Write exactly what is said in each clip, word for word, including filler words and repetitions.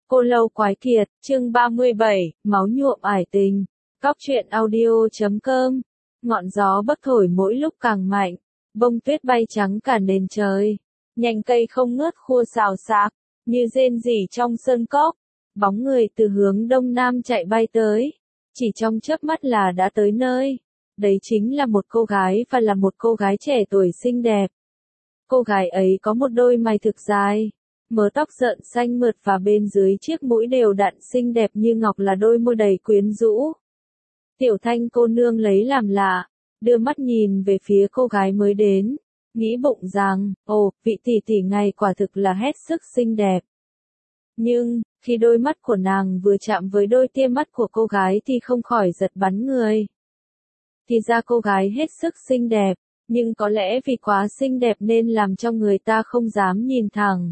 Cô Lâu Quái Kiệt, chương ba mươi bảy, máu nhuộm ải tình. Cóc truyện audio chấm com. Ngọn gió bấc thổi mỗi lúc càng mạnh, bông tuyết bay trắng cả nền trời. Nhành cây không ngớt khua xào xạc, như rên rỉ trong sơn cốc. Bóng người từ hướng đông nam chạy bay tới, chỉ trong chớp mắt là đã tới nơi. Đấy chính là một cô gái và là một cô gái trẻ tuổi xinh đẹp. Cô gái ấy có một đôi mày thực dài, mớ tóc rợn xanh mượt và bên dưới chiếc mũi đều đặn xinh đẹp như ngọc là đôi môi đầy quyến rũ. Tiểu Thanh cô nương lấy làm lạ, đưa mắt nhìn về phía cô gái mới đến, nghĩ bụng rằng, ồ, vị tỷ tỷ này quả thực là hết sức xinh đẹp. Nhưng, khi đôi mắt của nàng vừa chạm với đôi tia mắt của cô gái thì không khỏi giật bắn người. Thì ra cô gái hết sức xinh đẹp, nhưng có lẽ vì quá xinh đẹp nên làm cho người ta không dám nhìn thẳng.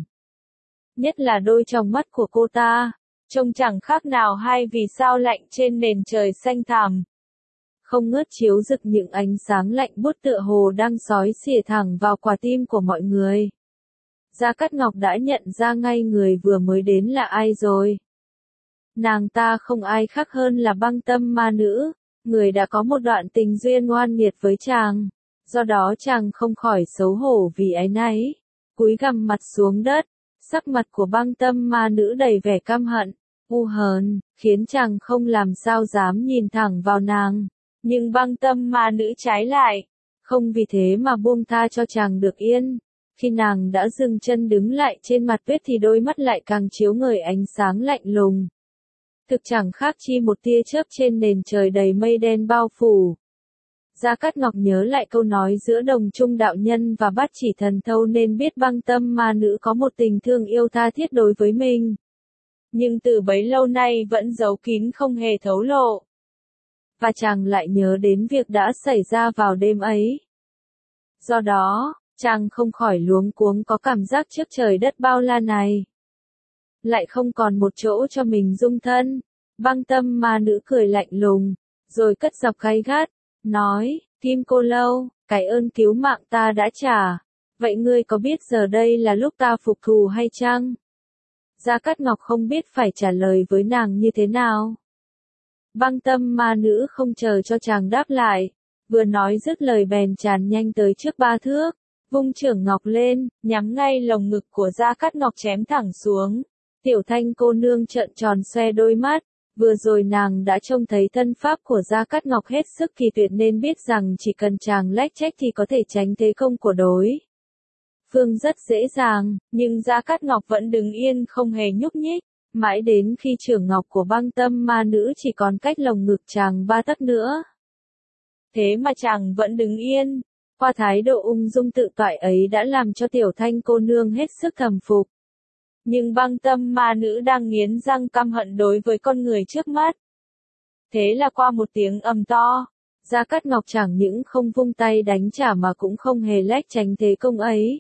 Nhất là đôi tròng mắt của cô ta, trông chẳng khác nào hai vì sao lạnh trên nền trời xanh thẳm. Không ngớt chiếu rực những ánh sáng lạnh buốt tựa hồ đang xói xỉa thẳng vào quả tim của mọi người. Gia Cát Ngọc đã nhận ra ngay người vừa mới đến là ai rồi. Nàng ta không ai khác hơn là Băng Tâm ma nữ, người đã có một đoạn tình duyên oan nghiệt với chàng. Do đó chàng không khỏi xấu hổ vì áy náy, cúi gằm mặt xuống đất. Sắc mặt của Băng Tâm ma nữ đầy vẻ căm hận, u hờn, khiến chàng không làm sao dám nhìn thẳng vào nàng. Nhưng Băng Tâm ma nữ trái lại, không vì thế mà buông tha cho chàng được yên. Khi nàng đã dừng chân đứng lại trên mặt tuyết thì đôi mắt lại càng chiếu ngời ánh sáng lạnh lùng. Thực chẳng khác chi một tia chớp trên nền trời đầy mây đen bao phủ. Gia Cát Ngọc nhớ lại câu nói giữa Đồng Trung đạo nhân và Bát Chỉ thần thâu nên biết Băng Tâm ma nữ có một tình thương yêu tha thiết đối với mình. Nhưng từ bấy lâu nay vẫn giấu kín không hề thấu lộ. Và chàng lại nhớ đến việc đã xảy ra vào đêm ấy. Do đó, chàng không khỏi luống cuống có cảm giác trước trời đất bao la này. Lại không còn một chỗ cho mình dung thân. Băng Tâm ma nữ cười lạnh lùng, rồi cất giọng gay gắt. Nói, Kim Cô Lâu, cái ơn cứu mạng ta đã trả. Vậy ngươi có biết giờ đây là lúc ta phục thù hay chăng? Gia Cát Ngọc không biết phải trả lời với nàng như thế nào. Băng Tâm ma nữ không chờ cho chàng đáp lại. Vừa nói dứt lời bèn tràn nhanh tới trước ba thước. Vung chưởng ngọc lên, nhắm ngay lồng ngực của Gia Cát Ngọc chém thẳng xuống. Tiểu Thanh cô nương trợn tròn xoe đôi mắt. Vừa rồi nàng đã trông thấy thân pháp của Gia Cát Ngọc hết sức kỳ tuyệt nên biết rằng chỉ cần chàng lách trách thì có thể tránh thế công của đối phương rất dễ dàng, nhưng Gia Cát Ngọc vẫn đứng yên không hề nhúc nhích, mãi đến khi chưởng ngọc của Băng Tâm ma nữ chỉ còn cách lồng ngực chàng ba tấc nữa. Thế mà chàng vẫn đứng yên, qua thái độ ung dung tự toại ấy đã làm cho Tiểu Thanh cô nương hết sức thầm phục. Nhưng Băng Tâm ma nữ đang nghiến răng căm hận đối với con người trước mắt. Thế là qua một tiếng ầm to, Gia Cát Ngọc chẳng những không vung tay đánh trả mà cũng không hề lách tránh thế công ấy.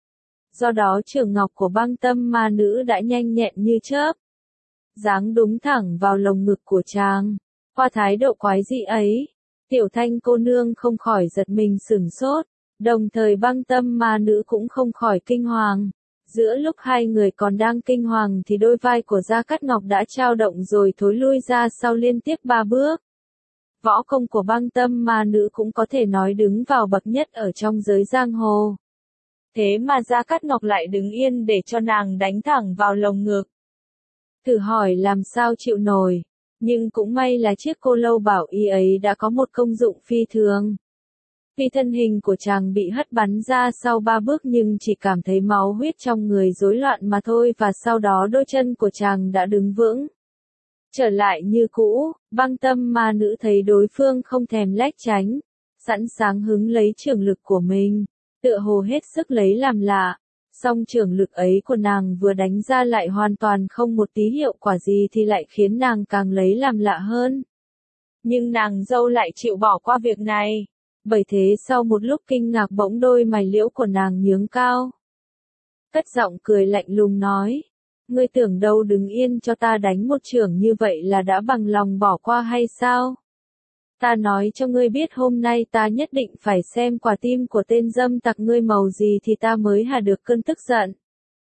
Do đó chưởng ngọc của Băng Tâm ma nữ đã nhanh nhẹn như chớp, giáng đúng thẳng vào lồng ngực của chàng. Qua thái độ quái dị ấy, Tiểu Thanh cô nương không khỏi giật mình sửng sốt, đồng thời Băng Tâm ma nữ cũng không khỏi kinh hoàng. Giữa lúc hai người còn đang kinh hoàng thì đôi vai của Gia Cát Ngọc đã trao động rồi thối lui ra sau liên tiếp ba bước. Võ công của Băng Tâm ma nữ cũng có thể nói đứng vào bậc nhất ở trong giới giang hồ. Thế mà Gia Cát Ngọc lại đứng yên để cho nàng đánh thẳng vào lồng ngực. Thử hỏi làm sao chịu nổi, nhưng cũng may là chiếc cô lâu bảo y ấy đã có một công dụng phi thường. Vì thân hình của chàng bị hất bắn ra sau ba bước nhưng chỉ cảm thấy máu huyết trong người rối loạn mà thôi và sau đó đôi chân của chàng đã đứng vững. Trở lại như cũ, Băng Tâm ma nữ thấy đối phương không thèm lách tránh, sẵn sàng hứng lấy chưởng lực của mình, tựa hồ hết sức lấy làm lạ. Song chưởng lực ấy của nàng vừa đánh ra lại hoàn toàn không một tí hiệu quả gì thì lại khiến nàng càng lấy làm lạ hơn. Nhưng nàng dâu lại chịu bỏ qua việc này. Bởi thế sau một lúc kinh ngạc bỗng đôi mày liễu của nàng nhướng cao. Cất giọng cười lạnh lùng nói. Ngươi tưởng đâu đứng yên cho ta đánh một chưởng như vậy là đã bằng lòng bỏ qua hay sao? Ta nói cho ngươi biết hôm nay ta nhất định phải xem quả tim của tên dâm tặc ngươi màu gì thì ta mới hạ được cơn tức giận.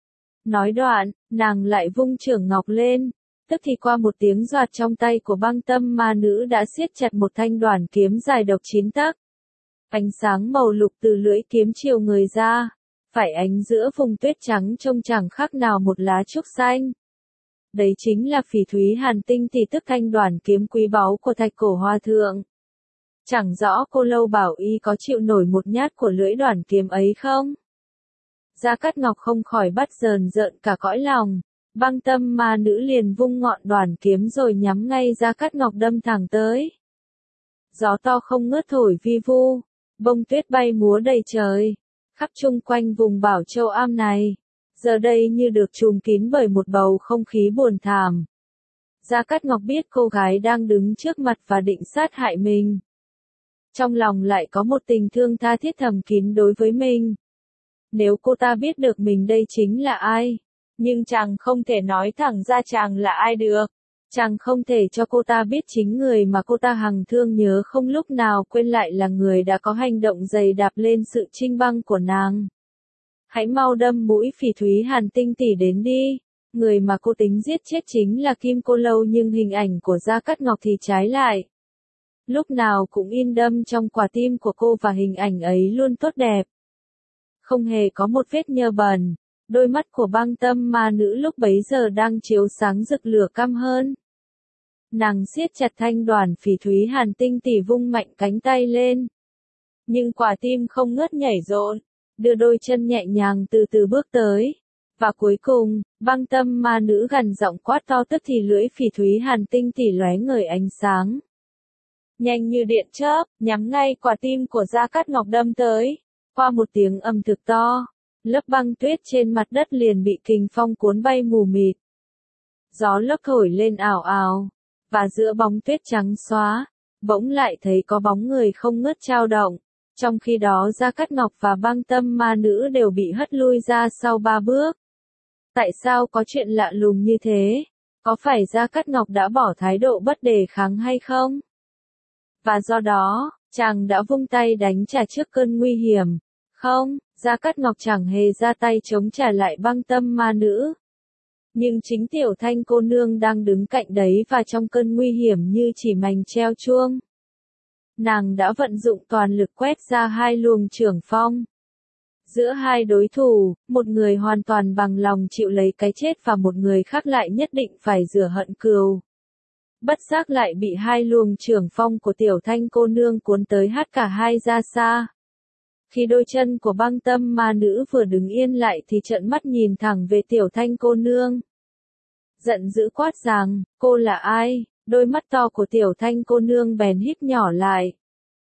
Nói đoạn, nàng lại vung chưởng ngọc lên, tức thì qua một tiếng doạt trong tay của băng tâm ma nữ đã siết chặt một thanh đoản kiếm dài độc chín tấc. Ánh sáng màu lục từ lưỡi kiếm chiều người ra, phải ánh giữa vùng tuyết trắng trông chẳng khác nào một lá trúc xanh. Đấy chính là phỉ thúy hàn tinh thì tức thanh đoản kiếm quý báu của Thạch Cổ Hòa Thượng. Chẳng rõ cô Lâu Bảo Y có chịu nổi một nhát của lưỡi đoản kiếm ấy không? Gia Cát Ngọc không khỏi bắt rờn rợn cả cõi lòng, băng tâm ma nữ liền vung ngọn đoản kiếm rồi nhắm ngay Gia Cát Ngọc đâm thẳng tới. Gió to không ngớt thổi vi vu, bông tuyết bay múa đầy trời, khắp chung quanh vùng Bảo Châu Am này, giờ đây như được trùm kín bởi một bầu không khí buồn thảm. Gia Cát Ngọc biết cô gái đang đứng trước mặt và định sát hại mình. Trong lòng lại có một tình thương tha thiết thầm kín đối với mình. Nếu cô ta biết được mình đây chính là ai, nhưng chàng không thể nói thẳng ra chàng là ai được. Chàng không thể cho cô ta biết chính người mà cô ta hằng thương nhớ không lúc nào quên lại là người đã có hành động dày đạp lên sự chinh băng của nàng. Hãy mau đâm mũi phỉ thúy hàn tinh tỷ đến đi. Người mà cô tính giết chết chính là Kim Cô Lâu, nhưng hình ảnh của Gia Cát Ngọc thì trái lại. Lúc nào cũng in đâm trong quả tim của cô và hình ảnh ấy luôn tốt đẹp. Không hề có một vết nhơ bẩn. Đôi mắt của băng tâm ma nữ lúc bấy giờ đang chiếu sáng rực lửa căm hơn. Nàng siết chặt thanh đoản phỉ thúy hàn tinh tỷ vung mạnh cánh tay lên. Nhưng quả tim không ngớt nhảy rộn, đưa đôi chân nhẹ nhàng từ từ bước tới. Và cuối cùng, băng tâm ma nữ gằn giọng quát to, tức thì lưỡi phỉ thúy hàn tinh tỷ lóe ngời ánh sáng. Nhanh như điện chớp, nhắm ngay quả tim của Gia Cát Ngọc đâm tới. Qua một tiếng ầm thực to, lớp băng tuyết trên mặt đất liền bị kình phong cuốn bay mù mịt. Gió lốc thổi lên ảo ảo, và giữa bóng tuyết trắng xóa, bỗng lại thấy có bóng người không ngớt chao động. Trong khi đó Gia Cát Ngọc và băng tâm ma nữ đều bị hất lui ra sau ba bước. Tại sao có chuyện lạ lùng như thế? Có phải Gia Cát Ngọc đã bỏ thái độ bất đề kháng hay không? Và do đó, chàng đã vung tay đánh trả trước cơn nguy hiểm. Không, Gia Cát Ngọc chẳng hề ra tay chống trả lại băng tâm ma nữ. Nhưng chính Tiểu Thanh cô nương đang đứng cạnh đấy và trong cơn nguy hiểm như chỉ mành treo chuông. Nàng đã vận dụng toàn lực quét ra hai luồng chưởng phong. Giữa hai đối thủ, một người hoàn toàn bằng lòng chịu lấy cái chết và một người khác lại nhất định phải rửa hận cừu. Bất giác lại bị hai luồng chưởng phong của Tiểu Thanh cô nương cuốn tới hất cả hai ra xa. Khi đôi chân của băng tâm ma nữ vừa đứng yên lại thì trợn mắt nhìn thẳng về Tiểu Thanh cô nương. Giận dữ quát rằng, cô là ai? Đôi mắt to của Tiểu Thanh cô nương bèn híp nhỏ lại.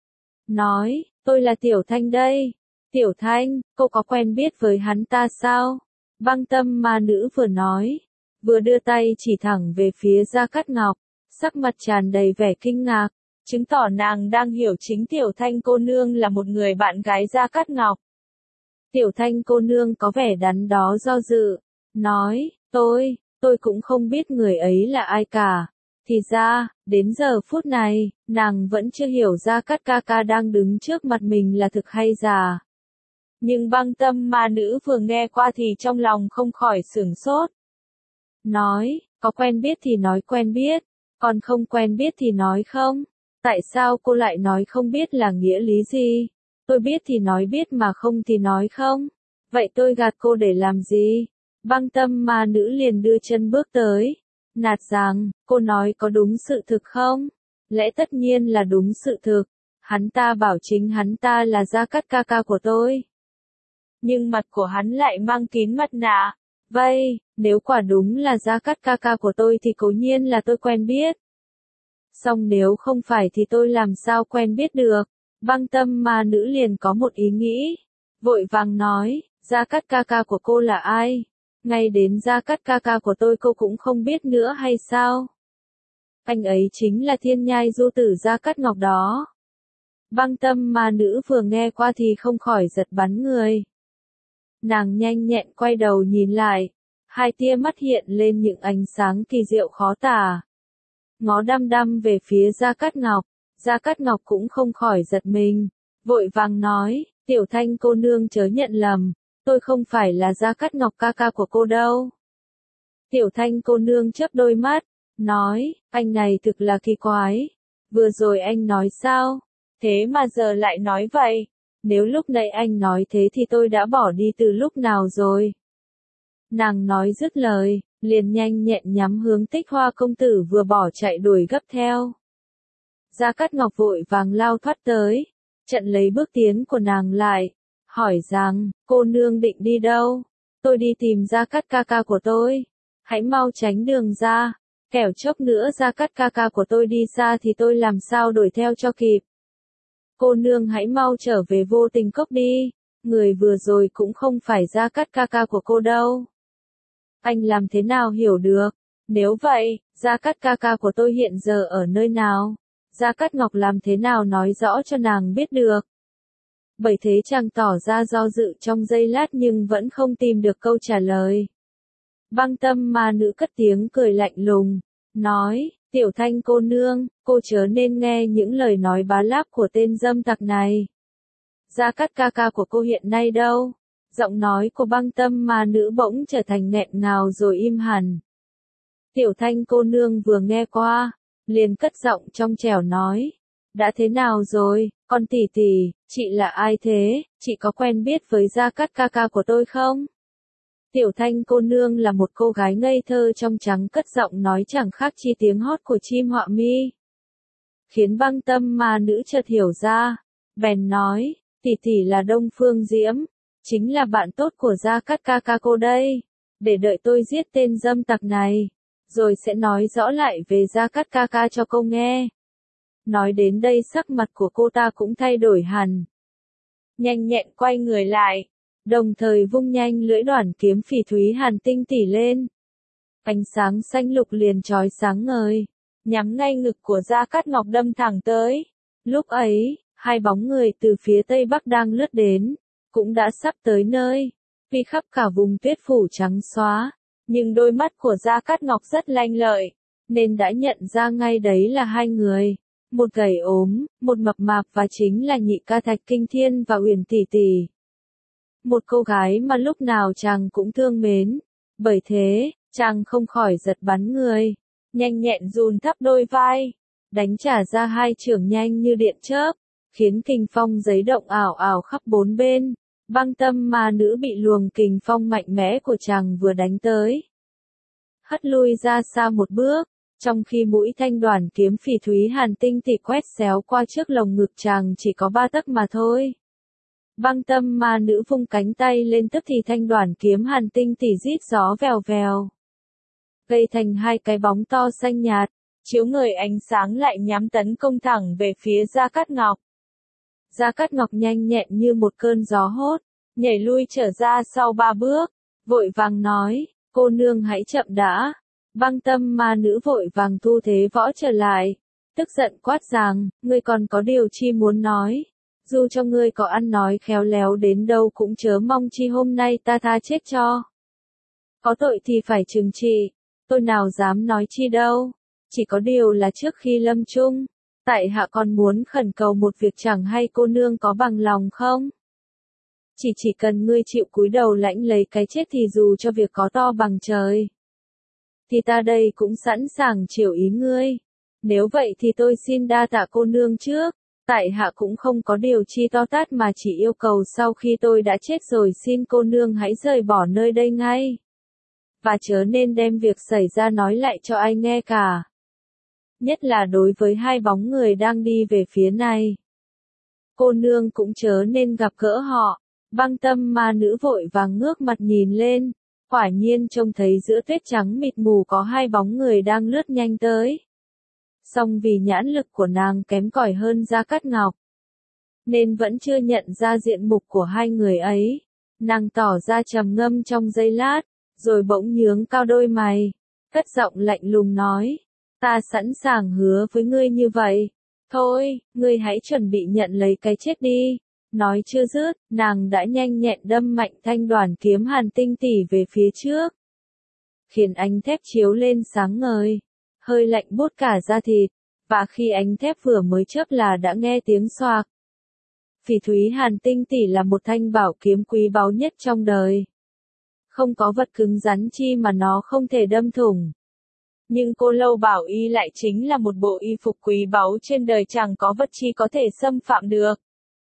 Nói, tôi là Tiểu Thanh đây. Tiểu Thanh, cô có quen biết với hắn ta sao? Băng tâm ma nữ vừa nói, vừa đưa tay chỉ thẳng về phía Gia Cát Ngọc, sắc mặt tràn đầy vẻ kinh ngạc, chứng tỏ nàng đang hiểu chính Tiểu Thanh cô nương là một người bạn gái Gia Cát Ngọc. Tiểu Thanh cô nương có vẻ đắn đo do dự, nói, tôi, tôi cũng không biết người ấy là ai cả. Thì ra, đến giờ phút này, nàng vẫn chưa hiểu Gia Cát ca ca đang đứng trước mặt mình là thực hay giả. Nhưng băng tâm ma nữ vừa nghe qua thì trong lòng không khỏi sửng sốt. Nói, có quen biết thì nói quen biết, còn không quen biết thì nói không. Tại sao cô lại nói không biết là nghĩa lý gì? Tôi biết thì nói biết mà không thì nói không. Vậy tôi gạt cô để làm gì? Băng tâm ma nữ liền đưa chân bước tới. Nạt rằng, cô nói có đúng sự thực không? Lẽ tất nhiên là đúng sự thực. Hắn ta bảo chính hắn ta là Gia Cát ca ca của tôi. Nhưng mặt của hắn lại mang kín mặt nạ. Vậy, nếu quả đúng là Gia Cát ca ca của tôi thì cố nhiên là tôi quen biết. Song nếu không phải thì tôi làm sao quen biết được. Băng tâm ma nữ liền có một ý nghĩ. Vội vàng nói, Gia Cát ca ca của cô là ai? Ngay đến Gia Cát ca ca của tôi cô cũng không biết nữa hay sao? Anh ấy chính là thiên nhai du tử Gia Cát Ngọc đó. Băng tâm ma nữ vừa nghe qua thì không khỏi giật bắn người. Nàng nhanh nhẹn quay đầu nhìn lại, hai tia mắt hiện lên những ánh sáng kỳ diệu khó tả. Ngó đăm đăm về phía Gia Cát Ngọc, Gia Cát Ngọc cũng không khỏi giật mình, vội vàng nói, Tiểu Thanh cô nương chớ nhận lầm, tôi không phải là Gia Cát Ngọc ca ca của cô đâu. Tiểu Thanh cô nương chớp đôi mắt, nói, anh này thực là kỳ quái. Vừa rồi anh nói sao? Thế mà giờ lại nói vậy. Nếu lúc nãy anh nói thế thì tôi đã bỏ đi từ lúc nào rồi. Nàng nói dứt lời, liền nhanh nhẹn nhắm hướng Tích Hoa công tử vừa bỏ chạy đuổi gấp theo. Gia Cát Ngọc vội vàng lao thoát tới, chặn lấy bước tiến của nàng lại, hỏi rằng, cô nương định đi đâu? Tôi đi tìm Gia Cát ca ca của tôi. Hãy mau tránh đường ra, kẻo chốc nữa Gia Cát ca ca của tôi đi xa thì tôi làm sao đuổi theo cho kịp. Cô nương hãy mau trở về Vô Tình Cốc đi, người vừa rồi cũng không phải Gia Cát ca ca của cô đâu. Anh làm thế nào hiểu được? Nếu vậy, Gia Cát ca ca của tôi hiện giờ ở nơi nào? Gia Cát Ngọc làm thế nào nói rõ cho nàng biết được? Bởi thế chàng tỏ ra do dự trong giây lát nhưng vẫn không tìm được câu trả lời. Băng Tâm ma nữ cất tiếng cười lạnh lùng, nói, Tiểu Thanh cô nương, cô chớ nên nghe những lời nói bá láp của tên dâm tặc này. Gia Cát ca ca của cô hiện nay đâu? Giọng nói của Băng Tâm ma nữ bỗng trở thành nghẹn ngào rồi im hẳn. Tiểu Thanh cô nương vừa nghe qua, liền cất giọng trong trẻo nói, đã thế nào rồi, con tỷ tỷ, chị là ai thế, chị có quen biết với Gia Cát ca ca của tôi không? Tiểu Thanh cô nương là một cô gái ngây thơ trong trắng cất giọng nói chẳng khác chi tiếng hót của chim họa mi. Khiến Băng Tâm ma nữ chợt hiểu ra, bèn nói, tỷ tỷ là Đông Phương Diễm, chính là bạn tốt của Gia Cát ca ca cô đây, để đợi tôi giết tên dâm tặc này, rồi sẽ nói rõ lại về Gia Cát ca ca cho cô nghe. Nói đến đây sắc mặt của cô ta cũng thay đổi hẳn. Nhanh nhẹn quay người lại, đồng thời vung nhanh lưỡi đoản kiếm phỉ thúy hàn tinh tỉ lên. Ánh sáng xanh lục liền chói sáng ngời, nhắm ngay ngực của Gia Cát Ngọc đâm thẳng tới. Lúc ấy, hai bóng người từ phía tây bắc đang lướt đến, cũng đã sắp tới nơi. Vì khắp cả vùng tuyết phủ trắng xóa, nhưng đôi mắt của Gia Cát Ngọc rất lanh lợi, nên đã nhận ra ngay đấy là hai người. Một gầy ốm, một mập mạp và chính là nhị ca Thạch Kinh Thiên và Uyển tỷ tỷ. Một cô gái mà lúc nào chàng cũng thương mến, bởi thế, chàng không khỏi giật bắn người, nhanh nhẹn dùn thắp đôi vai, đánh trả ra hai chưởng nhanh như điện chớp, khiến kình phong giấy động ảo ảo khắp bốn bên. Băng Tâm ma nữ bị luồng kình phong mạnh mẽ của chàng vừa đánh tới, hất lui ra xa một bước, trong khi mũi thanh đoản kiếm phỉ thúy hàn tinh tỉ quét xéo qua trước lồng ngực chàng chỉ có ba tấc mà thôi. Băng Tâm ma nữ vung cánh tay lên tức thì thanh đoản kiếm hàn tinh tỉ rít gió vèo vèo, gây thành hai cái bóng to xanh nhạt, chiếu ngời ánh sáng lại nhắm tấn công thẳng về phía Gia Cát Ngọc. Gia Cát Ngọc nhanh nhẹn như một cơn gió hốt, nhảy lui trở ra sau ba bước, vội vàng nói, cô nương hãy chậm đã. Băng Tâm ma nữ vội vàng thu thế võ trở lại, tức giận quát rằng, ngươi còn có điều chi muốn nói, dù cho ngươi có ăn nói khéo léo đến đâu cũng chớ mong chi hôm nay ta tha chết cho. Có tội thì phải trừng trị, tôi nào dám nói chi đâu, chỉ có điều là trước khi lâm chung, tại hạ còn muốn khẩn cầu một việc chẳng hay cô nương có bằng lòng không? Chỉ chỉ cần ngươi chịu cúi đầu lãnh lấy cái chết thì dù cho việc có to bằng trời, thì ta đây cũng sẵn sàng chiều ý ngươi. Nếu vậy thì tôi xin đa tạ cô nương trước, tại hạ cũng không có điều chi to tát mà chỉ yêu cầu sau khi tôi đã chết rồi xin cô nương hãy rời bỏ nơi đây ngay. Và chớ nên đem việc xảy ra nói lại cho ai nghe cả. Nhất là đối với hai bóng người đang đi về phía này. Cô nương cũng chớ nên gặp gỡ họ. Băng Tâm ma nữ vội vàng ngước mặt nhìn lên. Quả nhiên trông thấy giữa tuyết trắng mịt mù có hai bóng người đang lướt nhanh tới. Song vì nhãn lực của nàng kém cỏi hơn Gia Cát Ngọc, nên vẫn chưa nhận ra diện mục của hai người ấy. Nàng tỏ ra trầm ngâm trong giây lát, rồi bỗng nhướng cao đôi mày, cất giọng lạnh lùng nói, ta sẵn sàng hứa với ngươi như vậy. Thôi, ngươi hãy chuẩn bị nhận lấy cái chết đi. Nói chưa dứt, nàng đã nhanh nhẹn đâm mạnh thanh đoản kiếm hàn tinh tỉ về phía trước, khiến ánh thép chiếu lên sáng ngời, hơi lạnh buốt cả da thịt, và khi ánh thép vừa mới chớp là đã nghe tiếng xoạc. Phỉ thúy hàn tinh tỷ là một thanh bảo kiếm quý báu nhất trong đời. Không có vật cứng rắn chi mà nó không thể đâm thủng. Nhưng cô Lâu Bảo Y lại chính là một bộ y phục quý báu trên đời chẳng có vật chi có thể xâm phạm được.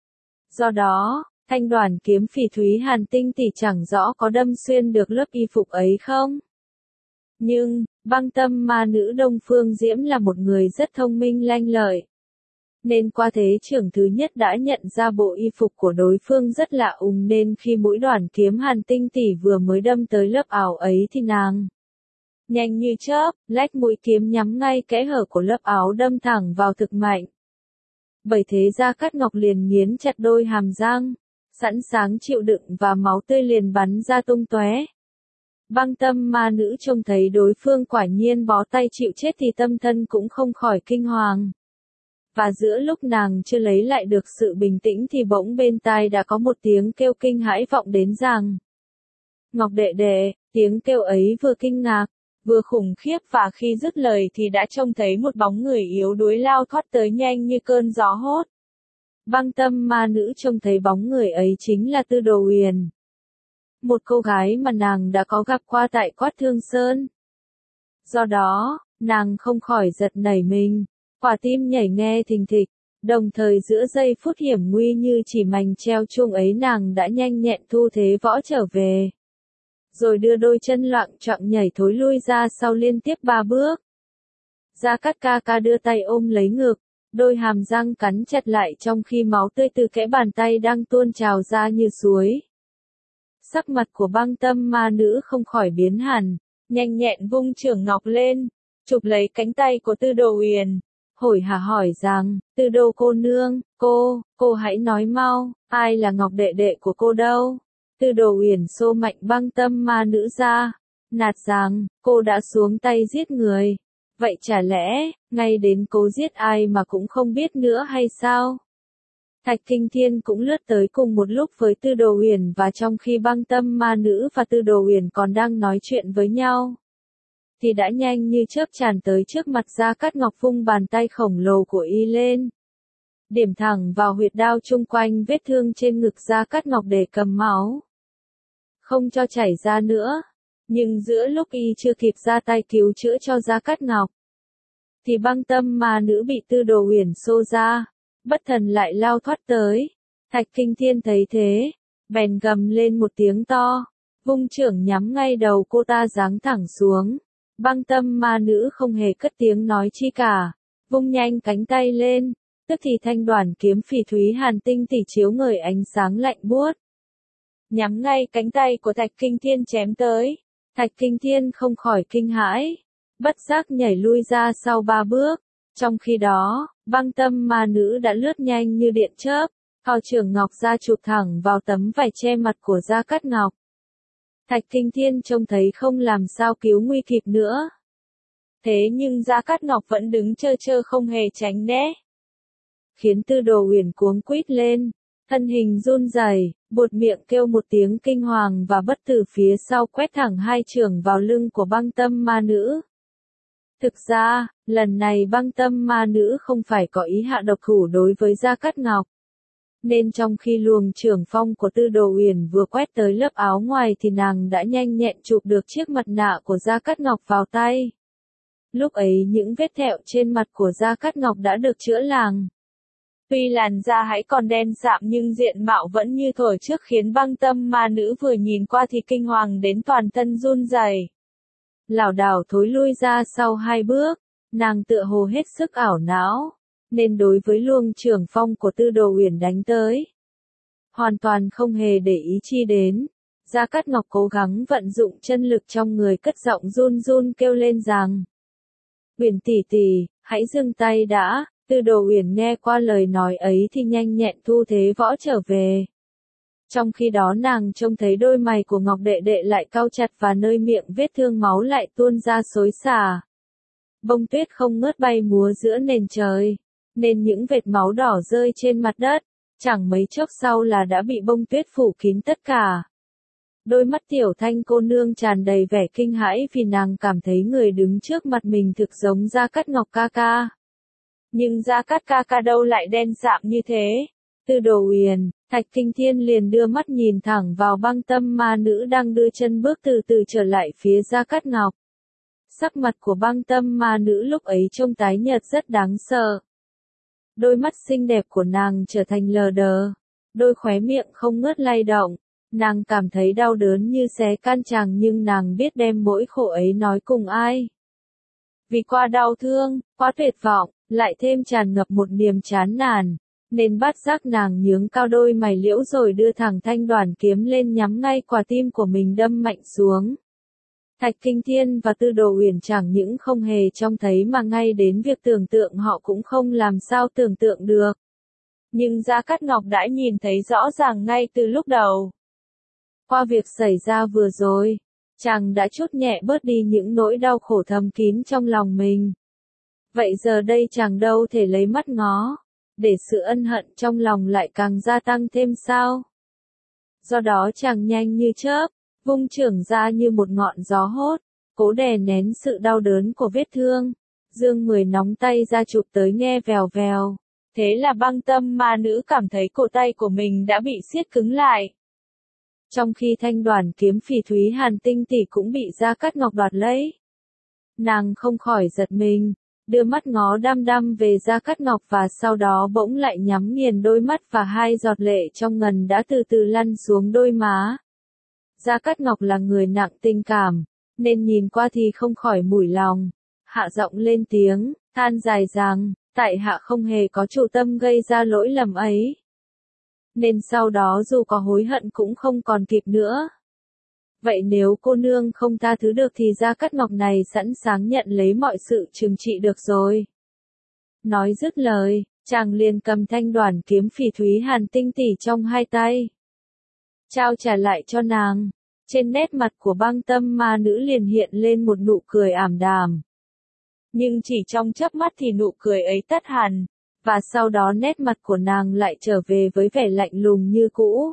Do đó, thanh đoàn kiếm phỉ thúy hàn tinh tỷ chẳng rõ có đâm xuyên được lớp y phục ấy không? Nhưng, Băng Tâm ma nữ Đông Phương Diễm là một người rất thông minh lanh lợi. Nên qua thế trưởng thứ nhất đã nhận ra bộ y phục của đối phương rất lạ ùng nên khi mũi đoàn kiếm hàn tinh tỷ vừa mới đâm tới lớp áo ấy thì nàng nhanh như chớp, lách mũi kiếm nhắm ngay kẽ hở của lớp áo đâm thẳng vào thực mạnh. Bởi thế Gia Cát Ngọc liền nghiến chặt đôi hàm răng, sẵn sàng chịu đựng và máu tươi liền bắn ra tung tóe. Băng Tâm ma nữ trông thấy đối phương quả nhiên bó tay chịu chết thì tâm thân cũng không khỏi kinh hoàng. Và giữa lúc nàng chưa lấy lại được sự bình tĩnh thì bỗng bên tai đã có một tiếng kêu kinh hãi vọng đến rằng: Ngọc đệ đệ. Tiếng kêu ấy vừa kinh ngạc, vừa khủng khiếp và khi dứt lời thì đã trông thấy một bóng người yếu đuối lao thoát tới nhanh như cơn gió hốt. Băng Tâm ma nữ trông thấy bóng người ấy chính là Tư Đồ Uyển. Một cô gái mà nàng đã có gặp qua tại Quát Thương Sơn. Do đó, nàng không khỏi giật nảy mình, quả tim nhảy nghe thình thịch, đồng thời giữa giây phút hiểm nguy như chỉ mành treo chuông ấy nàng đã nhanh nhẹn thu thế võ trở về. Rồi đưa đôi chân loạng choạng nhảy thối lui ra sau liên tiếp ba bước. Gia Cát ca ca đưa tay ôm lấy ngực, đôi hàm răng cắn chặt lại trong khi máu tươi từ kẽ bàn tay đang tuôn trào ra như suối. Sắc mặt của Băng Tâm ma nữ không khỏi biến hẳn, nhanh nhẹn vung chưởng ngọc lên, chụp lấy cánh tay của Tư Đồ Uyển, hổi hả hỏi rằng: Tư Đồ cô nương, cô, cô hãy nói mau, ai là Ngọc đệ đệ của cô đâu? Tư Đồ Uyển xô mạnh Băng Tâm ma nữ ra, nạt rằng: cô đã xuống tay giết người, vậy chả lẽ, ngay đến cô giết ai mà cũng không biết nữa hay sao? Thạch Kinh Thiên cũng lướt tới cùng một lúc với Tư Đồ Uyển và trong khi Băng Tâm ma nữ và Tư Đồ Uyển còn đang nói chuyện với nhau, thì đã nhanh như chớp tràn tới trước mặt Gia Cát Ngọc vung bàn tay khổng lồ của y lên. Điểm thẳng vào huyệt đao chung quanh vết thương trên ngực Gia Cát Ngọc để cầm máu. Không cho chảy ra nữa. Nhưng giữa lúc y chưa kịp ra tay cứu chữa cho Gia Cát Ngọc, thì Băng Tâm ma nữ bị Tư Đồ Uyển xô ra, bất thần lại lao thoát tới. Thạch Kinh Thiên thấy thế, bèn gầm lên một tiếng to, vung chưởng nhắm ngay đầu cô ta giáng thẳng xuống. Băng Tâm ma nữ không hề cất tiếng nói chi cả, vung nhanh cánh tay lên, tức thì thanh đoàn kiếm phỉ thúy hàn tinh tỷ chiếu ngời ánh sáng lạnh buốt, nhắm ngay cánh tay của Thạch Kinh Thiên chém tới. Thạch Kinh Thiên không khỏi kinh hãi, bất giác nhảy lui ra sau ba bước. Trong khi đó, Băng Tâm ma nữ đã lướt nhanh như điện chớp, thò chưởng ngọc ra chụp thẳng vào tấm vải che mặt của Gia Cát Ngọc. Thạch Kinh Thiên trông thấy không làm sao cứu nguy kịp nữa. Thế nhưng Gia Cát Ngọc vẫn đứng chơ chơ không hề tránh né, khiến Tư Đồ Uyển cuống quýt lên, thân hình run rẩy, buột miệng kêu một tiếng kinh hoàng và bất tử phía sau quét thẳng hai chưởng vào lưng của Băng Tâm ma nữ. Thực ra, lần này Băng Tâm ma nữ không phải có ý hạ độc thủ đối với Gia Cát Ngọc. Nên trong khi luồng chưởng phong của Tư Đồ Uyển vừa quét tới lớp áo ngoài thì nàng đã nhanh nhẹn chụp được chiếc mặt nạ của Gia Cát Ngọc vào tay. Lúc ấy những vết thẹo trên mặt của Gia Cát Ngọc đã được chữa lành. Tuy làn da hãy còn đen sạm nhưng diện mạo vẫn như thổi trước khiến Băng Tâm ma nữ vừa nhìn qua thì kinh hoàng đến toàn thân run rẩy. Lảo đảo thối lui ra sau hai bước, nàng tựa hồ hết sức ảo não, nên đối với luồng chưởng phong của Tư Đồ Uyển đánh tới, hoàn toàn không hề để ý chi đến. Gia Cát Ngọc cố gắng vận dụng chân lực trong người cất giọng run run kêu lên rằng: Uyển tỷ tỷ, hãy dừng tay đã. Tư Đồ Uyển nghe qua lời nói ấy thì nhanh nhẹn thu thế võ trở về. Trong khi đó nàng trông thấy đôi mày của Ngọc đệ đệ lại cau chặt và nơi miệng vết thương máu lại tuôn ra xối xả. Bông tuyết không ngớt bay múa giữa nền trời, nên những vệt máu đỏ rơi trên mặt đất, chẳng mấy chốc sau là đã bị bông tuyết phủ kín tất cả. Đôi mắt tiểu thanh cô nương tràn đầy vẻ kinh hãi vì nàng cảm thấy người đứng trước mặt mình thực giống Gia Cát Ngọc ca ca. Nhưng Gia Cát ca ca đâu lại đen sạm như thế? Tư Đồ Uyển, Thạch Kinh Thiên liền đưa mắt nhìn thẳng vào băng tâm ma nữ đang đưa chân bước từ từ trở lại phía Gia Cát Ngọc. Sắc mặt của băng tâm ma nữ lúc ấy trông tái nhợt rất đáng sợ. Đôi mắt xinh đẹp của nàng trở thành lờ đờ, đôi khóe miệng không ngớt lay động. Nàng cảm thấy đau đớn như xé can chàng nhưng nàng biết đem mỗi khổ ấy nói cùng ai. Vì qua đau thương, quá tuyệt vọng, lại thêm tràn ngập một niềm chán nản, nên bắt giác nàng nhướng cao đôi mày liễu rồi đưa thẳng thanh đoàn kiếm lên nhắm ngay quả tim của mình đâm mạnh xuống. Thạch Kinh Thiên và Tư Đồ Uyển chẳng những không hề trông thấy mà ngay đến việc tưởng tượng họ cũng không làm sao tưởng tượng được. Nhưng Gia Cát Ngọc đã nhìn thấy rõ ràng ngay từ lúc đầu. Qua việc xảy ra vừa rồi, chàng đã chút nhẹ bớt đi những nỗi đau khổ thầm kín trong lòng mình. Vậy giờ đây chàng đâu thể lấy mắt ngó, để sự ân hận trong lòng lại càng gia tăng thêm sao? Do đó chàng nhanh như chớp, vung chưởng ra như một ngọn gió hốt, cố đè nén sự đau đớn của vết thương. Dương Mười nóng tay ra chụp tới nghe vèo vèo. Thế là băng tâm ma nữ cảm thấy cổ tay của mình đã bị siết cứng lại. Trong khi thanh đoàn kiếm phỉ thúy hàn tinh tỷ cũng bị Gia Cát Ngọc đoạt lấy. Nàng không khỏi giật mình, đưa mắt ngó đăm đăm về Gia Cát Ngọc và sau đó bỗng lại nhắm nghiền đôi mắt và hai giọt lệ trong ngần đã từ từ lăn xuống đôi má. Gia Cát Ngọc là người nặng tình cảm, nên nhìn qua thì không khỏi mủi lòng, hạ giọng lên tiếng, than dài rằng, tại hạ không hề có chủ tâm gây ra lỗi lầm ấy. Nên sau đó dù có hối hận cũng không còn kịp nữa. Vậy nếu cô nương không tha thứ được thì Gia Cát Ngọc này sẵn sàng nhận lấy mọi sự trừng trị được rồi. Nói dứt lời, chàng liền cầm thanh đoàn kiếm phỉ thúy hàn tinh tỷ trong hai tay, trao trả lại cho nàng. Trên nét mặt của băng tâm ma nữ liền hiện lên một nụ cười ảm đạm. Nhưng chỉ trong chớp mắt thì nụ cười ấy tắt hẳn, và sau đó nét mặt của nàng lại trở về với vẻ lạnh lùng như cũ.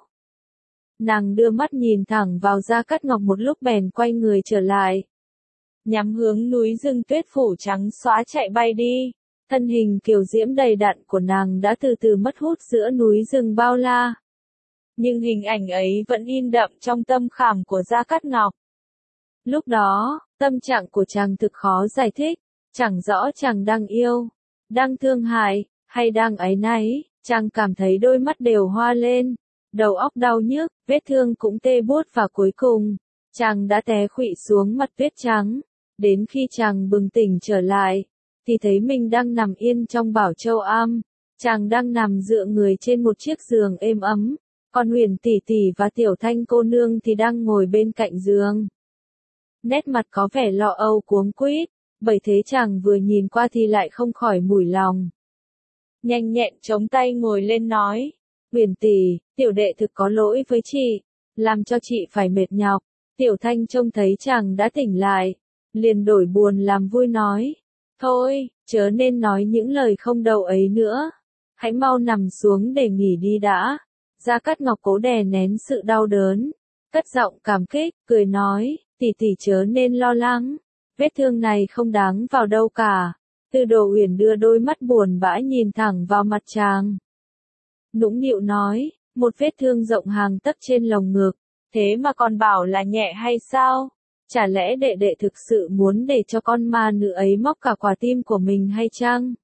Nàng đưa mắt nhìn thẳng vào Gia Cát Ngọc một lúc bèn quay người trở lại, nhắm hướng núi rừng tuyết phủ trắng xóa chạy bay đi. Thân hình kiều diễm đầy đặn của nàng đã từ từ mất hút giữa núi rừng bao la. Nhưng hình ảnh ấy vẫn in đậm trong tâm khảm của Gia Cát Ngọc. Lúc đó, tâm trạng của chàng thực khó giải thích, chẳng rõ chàng đang yêu, đang thương hại, hay đang áy náy. Chàng cảm thấy đôi mắt đều hoa lên, đầu óc đau nhức, vết thương cũng tê buốt và cuối cùng, chàng đã té khuỵu xuống mặt tuyết trắng. Đến khi chàng bừng tỉnh trở lại, thì thấy mình đang nằm yên trong Bảo Châu Am. Chàng đang nằm dựa người trên một chiếc giường êm ấm, còn Huyền tỷ tỷ và Tiểu Thanh cô nương thì đang ngồi bên cạnh giường. Nét mặt có vẻ lo âu cuống quýt, bởi thế chàng vừa nhìn qua thì lại không khỏi mủi lòng. Nhanh nhẹn chống tay ngồi lên nói, Huyền tỷ, tiểu đệ thực có lỗi với chị, làm cho chị phải mệt nhọc. Tiểu Thanh trông thấy chàng đã tỉnh lại, liền đổi buồn làm vui nói, thôi, chớ nên nói những lời không đầu ấy nữa, hãy mau nằm xuống để nghỉ đi đã. Gia Cát Ngọc cố đè nén sự đau đớn, cất giọng cảm kích, cười nói, tỷ tỷ chớ nên lo lắng, vết thương này không đáng vào đâu cả. Tư Đồ Uyển đưa đôi mắt buồn bã nhìn thẳng vào mặt chàng, nũng nịu nói, một vết thương rộng hàng tấc trên lồng ngực, thế mà còn bảo là nhẹ hay sao? Chả lẽ đệ đệ thực sự muốn để cho con ma nữ ấy móc cả quả tim của mình hay chăng?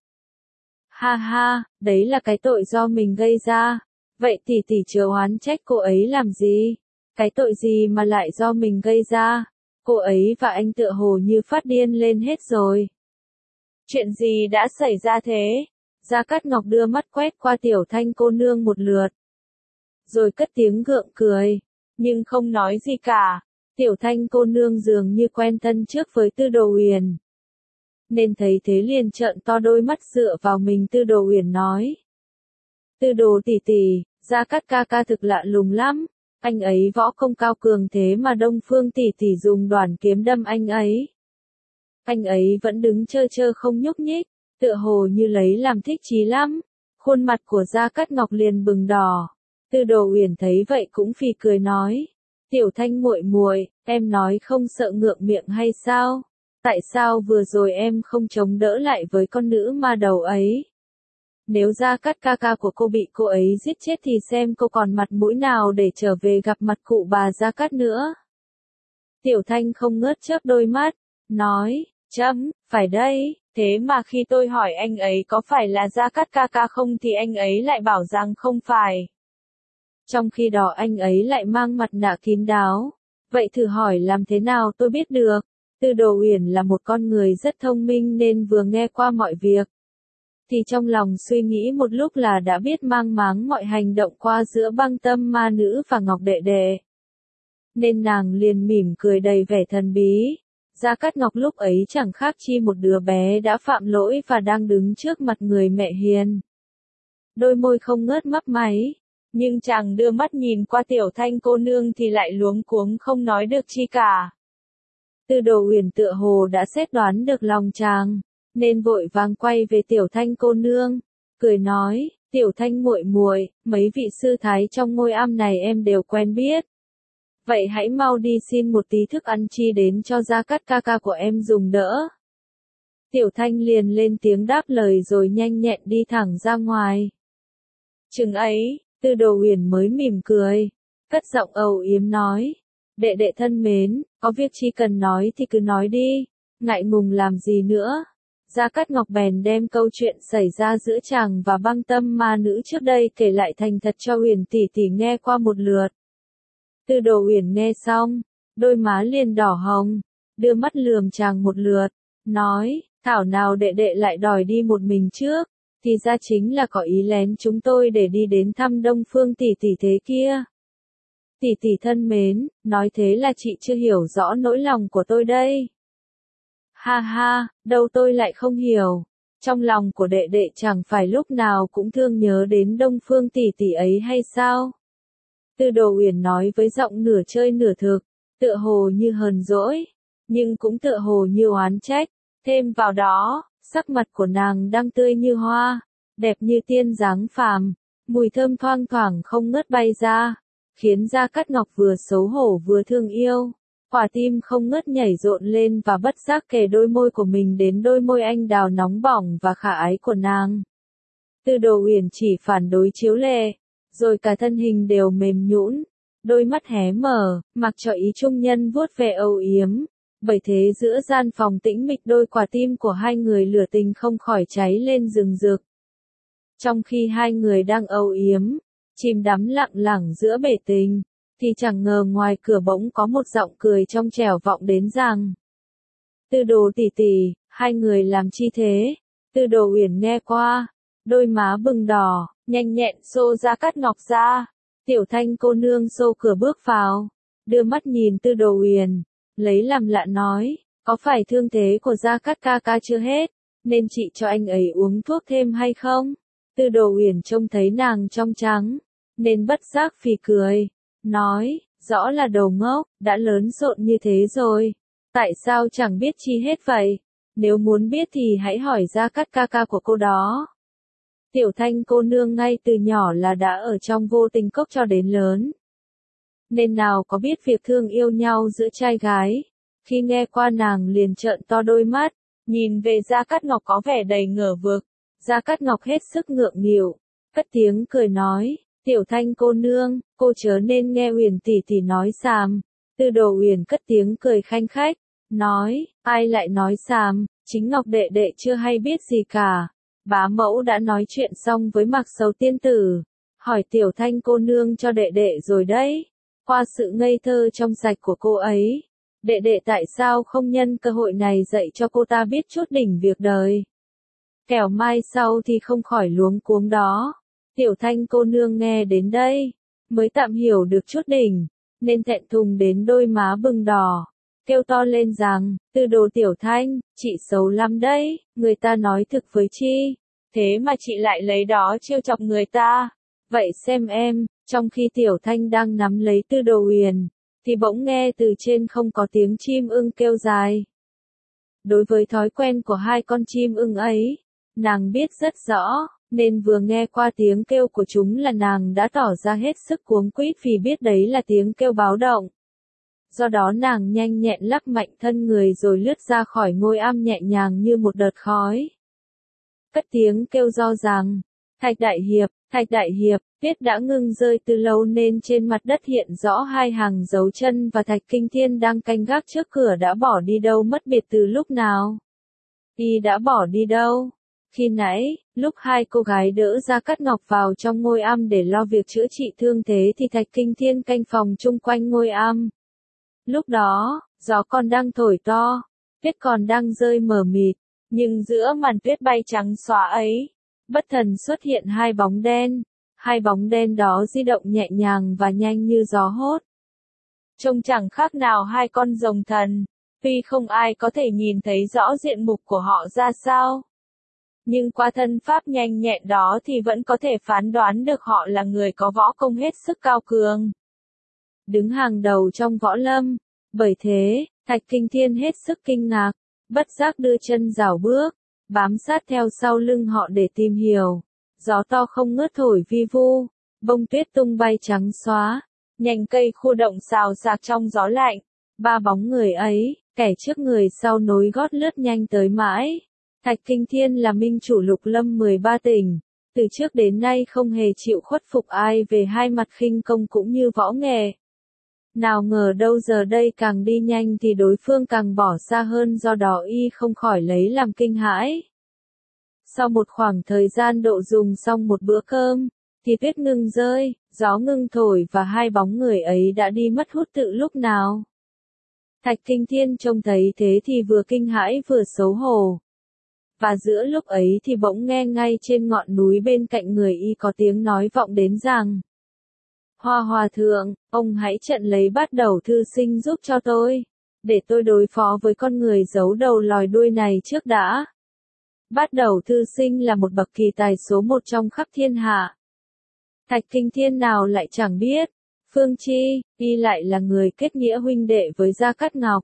Ha ha, đấy là cái tội do mình gây ra. Vậy tỷ tỷ chớ oán trách cô ấy làm gì? Cái tội gì mà lại do mình gây ra? Cô ấy và anh tựa hồ như phát điên lên hết rồi. Chuyện gì đã xảy ra thế? Gia Cát Ngọc đưa mắt quét qua Tiểu Thanh cô nương một lượt, rồi cất tiếng gượng cười, nhưng không nói gì cả. Tiểu Thanh cô nương dường như quen thân trước với Tư Đồ Uyển, nên thấy thế liền trợn to đôi mắt dựa vào mình. Tư Đồ Uyển nói, Tư Đồ tỷ tỷ, Gia Cát ca ca thực lạ lùng lắm, anh ấy võ công cao cường thế mà Đông Phương tỷ tỷ dùng đoàn kiếm đâm anh ấy. Anh ấy vẫn đứng chơ chơ không nhúc nhích, tựa hồ như lấy làm thích chí lắm. Khuôn mặt của Gia Cát Ngọc liền bừng đỏ. Tư Đồ Uyển thấy vậy cũng phì cười nói, Tiểu Thanh muội muội, em nói không sợ ngượng miệng hay sao? Tại sao vừa rồi em không chống đỡ lại với con nữ ma đầu ấy? Nếu Gia Cát ca ca của cô bị cô ấy giết chết thì xem cô còn mặt mũi nào để trở về gặp mặt cụ bà Gia Cát nữa. Tiểu Thanh không ngớt chớp đôi mắt, nói, chấm, phải đây, thế mà khi tôi hỏi anh ấy có phải là Gia Cát ca ca không thì anh ấy lại bảo rằng không phải. Trong khi đó anh ấy lại mang mặt nạ kín đáo. Vậy thử hỏi làm thế nào tôi biết được? Tư Đồ Uyển là một con người rất thông minh nên vừa nghe qua mọi việc, thì trong lòng suy nghĩ một lúc là đã biết mang máng mọi hành động qua giữa Băng Tâm ma nữ và Ngọc đệ đệ. Nên nàng liền mỉm cười đầy vẻ thần bí. Gia Cát Ngọc lúc ấy chẳng khác chi một đứa bé đã phạm lỗi và đang đứng trước mặt người mẹ hiền. Đôi môi không ngớt mấp máy, nhưng chàng đưa mắt nhìn qua Tiểu Thanh cô nương thì lại luống cuống không nói được chi cả. Tư Đồ Uyển tựa hồ đã xét đoán được lòng chàng, nên vội vàng quay về Tiểu Thanh cô nương, cười nói, Tiểu Thanh muội muội, mấy vị sư thái trong ngôi am này em đều quen biết. Vậy hãy mau đi xin một tí thức ăn chi đến cho Gia Cát ca ca của em dùng đỡ. Tiểu Thanh liền lên tiếng đáp lời rồi nhanh nhẹn đi thẳng ra ngoài. Chừng ấy, Tư Đồ Uyển mới mỉm cười, cất giọng âu yếm nói, đệ đệ thân mến, có việc chi cần nói thì cứ nói đi, ngại ngùng làm gì nữa. Gia Cát Ngọc bèn đem câu chuyện xảy ra giữa chàng và Băng Tâm ma nữ trước đây kể lại thành thật cho Uyển tỷ tỷ nghe qua một lượt. Tư Đồ Uyển nghe xong, đôi má liền đỏ hồng, đưa mắt lườm chàng một lượt, nói, thảo nào đệ đệ lại đòi đi một mình trước, thì ra chính là có ý lén chúng tôi để đi đến thăm Đông Phương tỷ tỷ thế kia. Tỷ tỷ thân mến, nói thế là chị chưa hiểu rõ nỗi lòng của tôi đây. Ha ha, đâu tôi lại không hiểu. Trong lòng của đệ đệ chẳng phải lúc nào cũng thương nhớ đến Đông Phương tỷ tỷ ấy hay sao? Tư Đồ Uyển nói với giọng nửa chơi nửa thực, tựa hồ như hờn dỗi, nhưng cũng tựa hồ như oán trách. Thêm vào đó, sắc mặt của nàng đang tươi như hoa, đẹp như tiên dáng phàm, mùi thơm thoang thoảng không ngớt bay ra, khiến Gia Cát Ngọc vừa xấu hổ vừa thương yêu. Quả tim không ngớt nhảy rộn lên và bất giác kề đôi môi của mình đến đôi môi anh đào nóng bỏng và khả ái của nàng. Tư Đồ Uyển chỉ phản đối chiếu lệ, rồi cả thân hình đều mềm nhũn, đôi mắt hé mở, mặc cho ý trung nhân vuốt ve âu yếm. Bởi thế giữa gian phòng tĩnh mịch đôi quả tim của hai người lửa tình không khỏi cháy lên rừng rực. Trong khi hai người đang âu yếm, chìm đắm lặng lặng giữa bể tình, thì chẳng ngờ ngoài cửa bỗng có một giọng cười trong trẻo vọng đến rằng: Tư Đồ tỷ tỷ, hai người làm chi thế? Tư Đồ Uyển nghe qua, đôi má bừng đỏ, nhanh nhẹn xô Gia Cát Ngọc ra. Tiểu Thanh cô nương xô cửa bước vào, đưa mắt nhìn Tư Đồ Uyển, lấy làm lạ nói, có phải thương thế của Gia Cát ca ca chưa hết, nên chị cho anh ấy uống thuốc thêm hay không? Tư Đồ Uyển trông thấy nàng trong trắng, nên bất giác phì cười, nói, rõ là đồ ngốc, đã lớn rộn như thế rồi, tại sao chẳng biết chi hết vậy? Nếu muốn biết thì hãy hỏi Gia Cát ca ca của cô đó. Tiểu Thanh cô nương ngay từ nhỏ là đã ở trong vô tình cốc cho đến lớn, nên nào có biết việc thương yêu nhau giữa trai gái. Khi nghe qua nàng liền trợn to đôi mắt, nhìn về Gia Cát Ngọc có vẻ đầy ngờ vực. Gia Cát Ngọc hết sức ngượng nghịu, cất tiếng cười nói, Tiểu Thanh cô nương, cô chớ nên nghe Uyển tỷ tỷ nói xàm. Tư Đồ Uyển cất tiếng cười khanh khách, nói, ai lại nói xàm, chính Ngọc đệ đệ chưa hay biết gì cả. Bá mẫu đã nói chuyện xong với Mạc Sầu tiên tử, hỏi Tiểu Thanh cô nương cho đệ đệ rồi đấy. Qua sự ngây thơ trong sạch của cô ấy, đệ đệ tại sao không nhân cơ hội này dạy cho cô ta biết chút đỉnh việc đời? Kẻo mai sau thì không khỏi luống cuống đó. Tiểu Thanh cô nương nghe đến đây, mới tạm hiểu được chút đỉnh, nên thẹn thùng đến đôi má bừng đỏ, kêu to lên rằng, Tư Đồ Tiểu Thanh, chị xấu lắm đấy, người ta nói thực với chi, thế mà chị lại lấy đó trêu chọc người ta. Vậy xem em. Trong khi Tiểu Thanh đang nắm lấy Tư Đồ Uyển, thì bỗng nghe từ trên không có tiếng chim ưng kêu dài. Đối với thói quen của hai con chim ưng ấy, nàng biết rất rõ, nên vừa nghe qua tiếng kêu của chúng là nàng đã tỏ ra hết sức cuống quýt vì biết đấy là tiếng kêu báo động. Do đó nàng nhanh nhẹn lắc mạnh thân người rồi lướt ra khỏi ngôi am nhẹ nhàng như một đợt khói. Cất tiếng kêu do rằng, Thạch Đại Hiệp, Thạch Đại Hiệp, tuyết đã ngưng rơi từ lâu nên trên mặt đất hiện rõ hai hàng dấu chân và Thạch Kinh Thiên đang canh gác trước cửa đã bỏ đi đâu mất biệt từ lúc nào. Y đã bỏ đi đâu? Khi nãy, lúc hai cô gái đỡ Gia Cát Ngọc vào trong ngôi am để lo việc chữa trị thương thế thì Thạch Kinh Thiên canh phòng chung quanh ngôi am. Lúc đó, gió còn đang thổi to, tuyết còn đang rơi mờ mịt, nhưng giữa màn tuyết bay trắng xóa ấy, bất thần xuất hiện hai bóng đen. Hai bóng đen đó di động nhẹ nhàng và nhanh như gió hốt. Trông chẳng khác nào hai con rồng thần, tuy không ai có thể nhìn thấy rõ diện mục của họ ra sao. Nhưng qua thân pháp nhanh nhẹn đó thì vẫn có thể phán đoán được họ là người có võ công hết sức cao cường. Đứng hàng đầu trong võ lâm, bởi thế, Thạch Kinh Thiên hết sức kinh ngạc, bất giác đưa chân rảo bước, bám sát theo sau lưng họ để tìm hiểu. Gió to không ngớt thổi vi vu, bông tuyết tung bay trắng xóa, nhành cây khô động xào xạc trong gió lạnh. Ba bóng người ấy, kẻ trước người sau nối gót lướt nhanh tới mãi. Thạch Kinh Thiên là minh chủ lục lâm mười ba tỉnh, từ trước đến nay không hề chịu khuất phục ai về hai mặt khinh công cũng như võ nghệ. Nào ngờ đâu giờ đây càng đi nhanh thì đối phương càng bỏ xa hơn, do đó y không khỏi lấy làm kinh hãi. Sau một khoảng thời gian độ dùng xong một bữa cơm, thì tuyết ngưng rơi, gió ngưng thổi và hai bóng người ấy đã đi mất hút tự lúc nào. Thạch Kinh Thiên trông thấy thế thì vừa kinh hãi vừa xấu hổ. Và giữa lúc ấy thì bỗng nghe ngay trên ngọn núi bên cạnh người y có tiếng nói vọng đến rằng: Hoa Hòa Thượng, ông hãy trận lấy Bát Đầu Thư Sinh giúp cho tôi, để tôi đối phó với con người giấu đầu lòi đuôi này trước đã. Bát Đầu Thư Sinh là một bậc kỳ tài số một trong khắp thiên hạ. Thạch Kinh Thiên nào lại chẳng biết, phương chi, y lại là người kết nghĩa huynh đệ với Gia Cát Ngọc.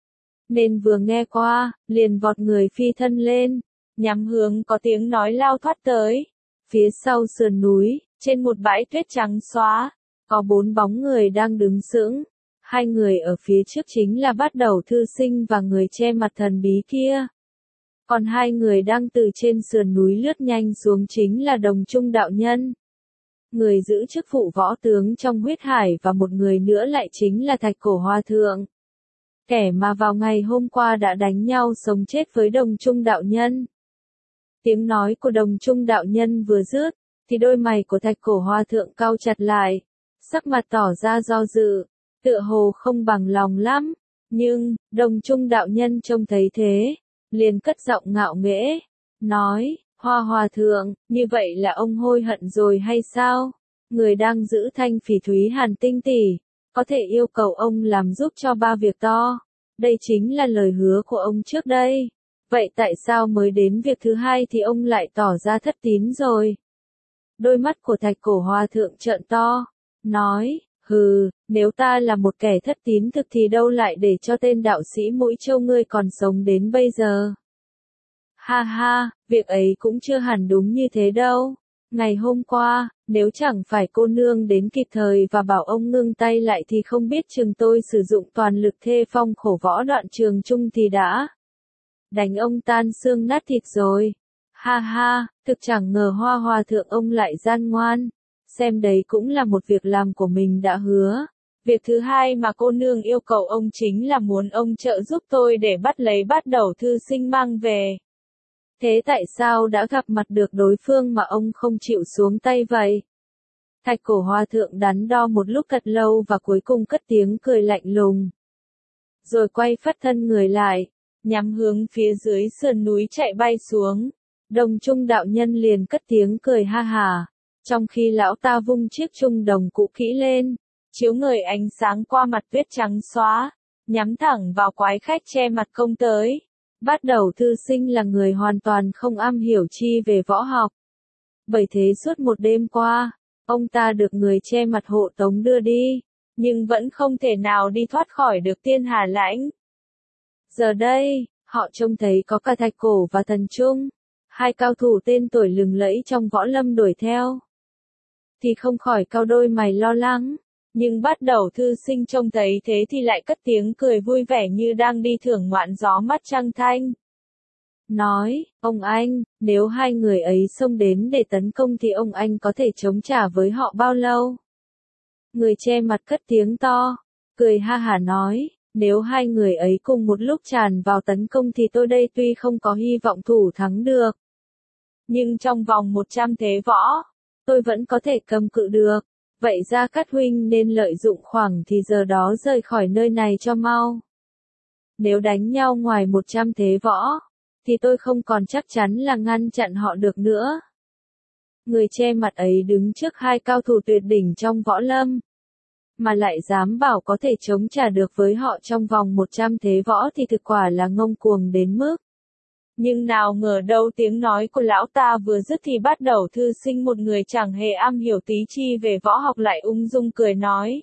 Nên vừa nghe qua, liền vọt người phi thân lên, nhắm hướng có tiếng nói lao thoát tới. Phía sau sườn núi, trên một bãi tuyết trắng xóa, có bốn bóng người đang đứng sững. Hai người ở phía trước chính là Bát Đầu Thư Sinh và người che mặt thần bí kia. Còn hai người đang từ trên sườn núi lướt nhanh xuống chính là Đồng Trung đạo nhân, người giữ chức vụ võ tướng trong huyết hải, và một người nữa lại chính là Thạch Cổ Hòa Thượng, kẻ mà vào ngày hôm qua đã đánh nhau sống chết với Đồng Trung đạo nhân. Tiếng nói của Đồng Trung đạo nhân vừa dứt, thì đôi mày của Thạch Cổ Hòa Thượng cau chặt lại, sắc mặt tỏ ra do dự, tựa hồ không bằng lòng lắm. Nhưng, Đồng Trung đạo nhân trông thấy thế, liền cất giọng ngạo nghễ, nói: Hoa Hòa Thượng, như vậy là ông hối hận rồi hay sao? Người đang giữ Thanh Phỉ Thúy Hàn Tinh tỷ, có thể yêu cầu ông làm giúp cho ba việc to. Đây chính là lời hứa của ông trước đây. Vậy tại sao mới đến việc thứ hai thì ông lại tỏ ra thất tín rồi? Đôi mắt của Thạch Cổ Hòa Thượng trợn to, nói: Hừ, nếu ta là một kẻ thất tín thực thì đâu lại để cho tên đạo sĩ Mũi Châu ngươi còn sống đến bây giờ. Ha ha, việc ấy cũng chưa hẳn đúng như thế đâu. Ngày hôm qua, nếu chẳng phải cô nương đến kịp thời và bảo ông ngưng tay lại thì không biết chừng tôi sử dụng toàn lực thê phong khổ võ đoạn trường trung thì đã đánh ông tan xương nát thịt rồi. Ha ha, thực chẳng ngờ Hoa Hòa Thượng ông lại gian ngoan. Xem đấy cũng là một việc làm của mình đã hứa. Việc thứ hai mà cô nương yêu cầu ông chính là muốn ông trợ giúp tôi để bắt lấy Bát Đầu Thư Sinh mang về. Thế tại sao đã gặp mặt được đối phương mà ông không chịu xuống tay vậy? Thạch Cổ Hòa Thượng đắn đo một lúc thật lâu và cuối cùng cất tiếng cười lạnh lùng. Rồi quay phất thân người lại, nhắm hướng phía dưới sườn núi chạy bay xuống. Đồng Trung đạo nhân liền cất tiếng cười ha hả, trong khi lão ta vung chiếc trung đồng cũ kỹ lên, chiếu ngời ánh sáng qua mặt tuyết trắng xóa, nhắm thẳng vào quái khách che mặt công tới. Bát Đầu Thư Sinh là người hoàn toàn không am hiểu chi về võ học. Bởi thế suốt một đêm qua, ông ta được người che mặt hộ tống đưa đi, nhưng vẫn không thể nào đi thoát khỏi được Tiên Hà Lãnh. Giờ đây, họ trông thấy có cả Thạch Cổ và Thần Trung, hai cao thủ tên tuổi lừng lẫy trong võ lâm đuổi theo, thì không khỏi cau đôi mày lo lắng. Nhưng Bát Đầu Thư Sinh trông thấy thế thì lại cất tiếng cười vui vẻ như đang đi thưởng ngoạn gió mắt trăng thanh. nói, ông anh, nếu hai người ấy xông đến để tấn công thì ông anh có thể chống trả với họ bao lâu? Người che mặt cất tiếng to, cười ha hả nói, nếu hai người ấy cùng một lúc tràn vào tấn công thì tôi đây tuy không có hy vọng thủ thắng được. Nhưng trong vòng một trăm thế võ, tôi vẫn có thể cầm cự được. Vậy Gia Cát huynh nên lợi dụng khoảng thì giờ đó rời khỏi nơi này cho mau. Nếu đánh nhau ngoài một trăm thế võ, thì tôi không còn chắc chắn là ngăn chặn họ được nữa. Người che mặt ấy đứng trước hai cao thủ tuyệt đỉnh trong võ lâm, mà lại dám bảo có thể chống trả được với họ trong vòng một trăm thế võ thì thực quả là ngông cuồng đến mức. Nhưng nào ngờ đâu tiếng nói của lão ta vừa dứt thì bắt đầu thư sinh một người chẳng hề am hiểu tí chi về võ học lại ung dung cười nói.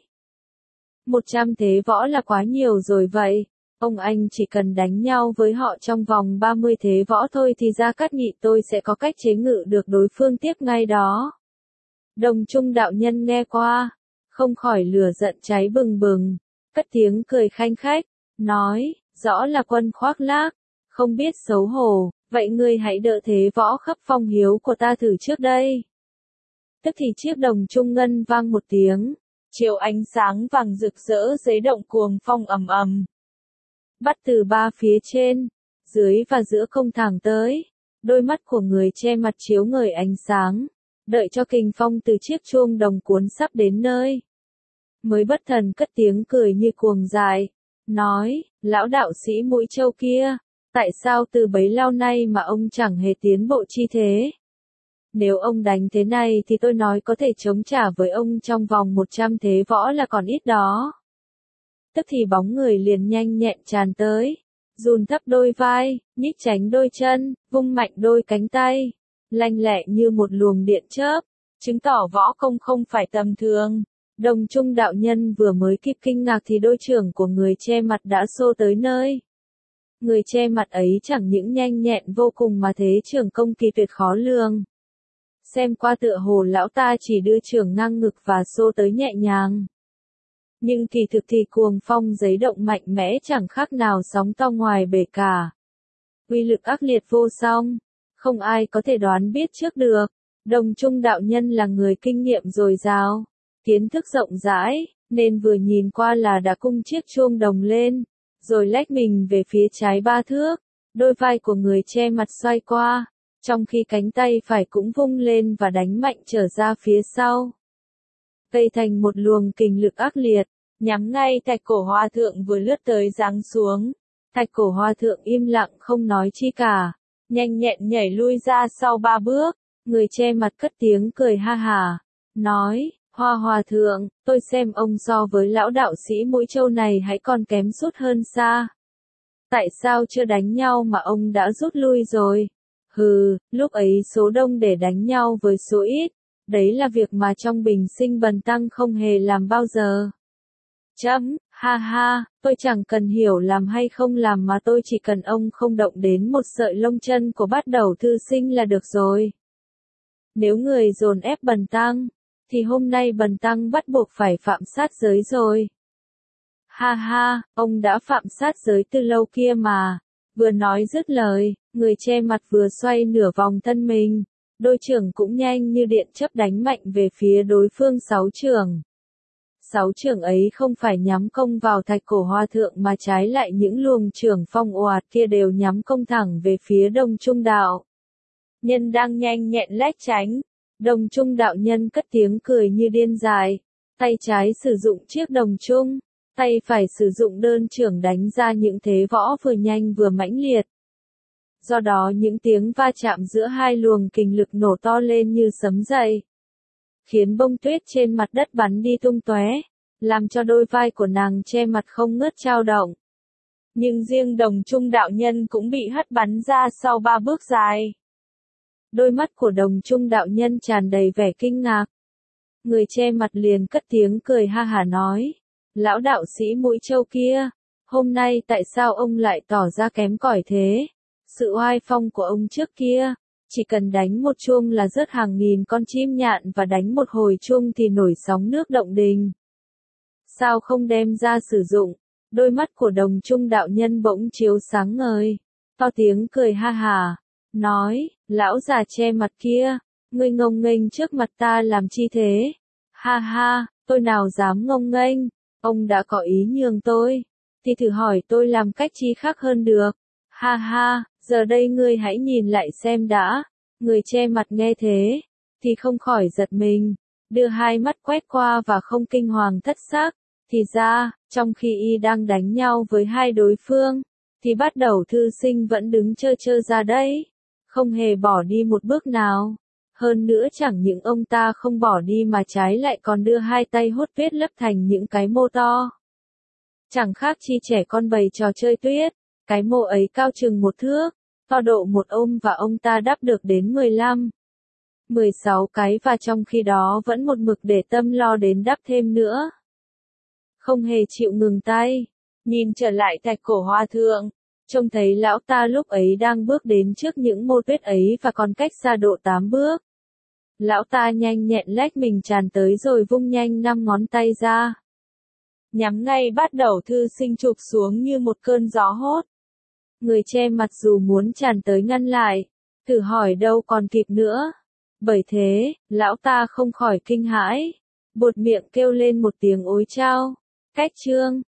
Một trăm thế võ là quá nhiều rồi vậy, ông anh chỉ cần đánh nhau với họ trong vòng ba mươi thế võ thôi thì Gia Cát Nhị tôi sẽ có cách chế ngự được đối phương tiếp ngay đó. Đồng Trung đạo nhân nghe qua, không khỏi lửa giận cháy bừng bừng, cất tiếng cười khanh khách, nói, rõ là quân khoác lác, không biết xấu hổ, vậy ngươi hãy đỡ thế võ khắp phong hiếu của ta thử trước đây. Tức thì chiếc đồng trung ngân vang một tiếng, chiều ánh sáng vàng rực rỡ giấy động cuồng phong ầm ầm. Bắt từ ba phía trên, dưới và giữa không thẳng tới, đôi mắt của người che mặt chiếu ngời ánh sáng, đợi cho kình phong từ chiếc chuông đồng cuốn sắp đến nơi. Mới bất thần cất tiếng cười như cuồng dại, nói, lão đạo sĩ Mũi Châu kia, tại sao từ bấy lâu nay mà ông chẳng hề tiến bộ chi thế? Nếu ông đánh thế này thì tôi nói có thể chống trả với ông trong vòng một trăm thế võ là còn ít đó. Tức thì bóng người liền nhanh nhẹn tràn tới, dùn thấp đôi vai, nhích tránh đôi chân, vung mạnh đôi cánh tay, lanh lẹ như một luồng điện chớp, chứng tỏ võ công không phải tầm thường. Đồng Trung đạo nhân vừa mới kịp kinh ngạc thì đôi trưởng của người che mặt đã xô tới nơi. Người che mặt ấy chẳng những nhanh nhẹn vô cùng mà thế trưởng công kỳ tuyệt khó lường. Xem qua tựa hồ lão ta chỉ đưa trưởng ngang ngực và xô tới nhẹ nhàng. Nhưng kỳ thực thì cuồng phong giấy động mạnh mẽ chẳng khác nào sóng to ngoài bể cả. Uy lực ác liệt vô song, không ai có thể đoán biết trước được. Đồng Trung đạo nhân là người kinh nghiệm dồi dào, kiến thức rộng rãi, nên vừa nhìn qua là đã cung chiếc chuông đồng lên, rồi lách mình về phía trái ba thước, đôi vai của người che mặt xoay qua, trong khi cánh tay phải cũng vung lên và đánh mạnh trở ra phía sau. Gây thành một luồng kình lực ác liệt, nhắm ngay Thạch Cổ Hòa Thượng vừa lướt tới giáng xuống. Thạch Cổ Hòa Thượng im lặng không nói chi cả, nhanh nhẹn nhảy lui ra sau ba bước, người che mặt cất tiếng cười ha hả, nói, Hoa Hòa Thượng, tôi xem ông so với lão đạo sĩ Mũi Châu này hãy còn kém sút hơn xa. Tại sao chưa đánh nhau mà ông đã rút lui rồi? Hừ, lúc ấy số đông để đánh nhau với số ít, đấy là việc mà trong bình sinh bần tăng không hề làm bao giờ. Chấm, ha ha, tôi chẳng cần hiểu làm hay không làm mà tôi chỉ cần ông không động đến một sợi lông chân của bát đầu thư sinh là được rồi. Nếu người dồn ép bần tăng, thì hôm nay bần tăng bắt buộc phải phạm sát giới rồi. Ha ha, ông đã phạm sát giới từ lâu kia mà. Vừa nói dứt lời, người che mặt vừa xoay nửa vòng thân mình, đôi trưởng cũng nhanh như điện chớp đánh mạnh về phía đối phương sáu trưởng. Sáu trưởng ấy không phải nhắm công vào Thạch Cổ Hòa Thượng mà trái lại những luồng trưởng phong oạt kia đều nhắm công thẳng về phía Đồng Trung đạo nhân đang nhanh nhẹn lách tránh. Đồng Trung đạo nhân cất tiếng cười như điên dại, tay trái sử dụng chiếc đồng trung, tay phải sử dụng đơn trưởng đánh ra những thế võ vừa nhanh vừa mãnh liệt. Do đó những tiếng va chạm giữa hai luồng kình lực nổ to lên như sấm dậy, khiến bông tuyết trên mặt đất bắn đi tung tóe, làm cho đôi vai của nàng che mặt không ngớt chao động. Nhưng riêng Đồng Trung đạo nhân cũng bị hất bắn ra sau ba bước dài. Đôi mắt của Đồng Trung đạo nhân tràn đầy vẻ kinh ngạc. Người che mặt liền cất tiếng cười ha hả nói, lão đạo sĩ Mũi Châu kia, hôm nay tại sao ông lại tỏ ra kém cỏi thế? Sự oai phong của ông trước kia, chỉ cần đánh một chuông là rớt hàng nghìn con chim nhạn và đánh một hồi chuông thì nổi sóng nước động đình. Sao không đem ra sử dụng? Đôi mắt của Đồng Trung đạo nhân bỗng chiếu sáng ngời, to tiếng cười ha hà, nói, lão già che mặt kia, ngươi ngông nghênh trước mặt ta làm chi thế? Ha ha, tôi nào dám ngông nghênh, ông đã có ý nhường tôi, thì thử hỏi tôi làm cách chi khác hơn được. Ha ha, giờ đây ngươi hãy nhìn lại xem đã. Người che mặt nghe thế, thì không khỏi giật mình, đưa hai mắt quét qua và không kinh hoàng thất sắc. Thì ra, trong khi y đang đánh nhau với hai đối phương, thì bắt đầu thư sinh vẫn đứng chơ chơ ra đấy, không hề bỏ đi một bước nào. Hơn nữa chẳng những ông ta không bỏ đi mà trái lại còn đưa hai tay hốt tuyết lấp thành những cái mô to. Chẳng khác chi trẻ con bày trò chơi tuyết, cái mô ấy cao chừng một thước, to độ một ôm và ông ta đắp được đến mười lăm, mười sáu cái và trong khi đó vẫn một mực để tâm lo đến đắp thêm nữa. Không hề chịu ngừng tay, nhìn trở lại thạch cổ hòa thượng, trông thấy lão ta lúc ấy đang bước đến trước những mô tuyết ấy và còn cách xa độ tám bước. Lão ta nhanh nhẹn lách mình tràn tới rồi vung nhanh năm ngón tay ra. Nhắm ngay bắt đầu thư sinh chụp xuống như một cơn gió hốt. Người che mặt dù muốn tràn tới ngăn lại, thử hỏi đâu còn kịp nữa. Bởi thế, lão ta không khỏi kinh hãi, buột miệng kêu lên một tiếng ối chao. Cách chương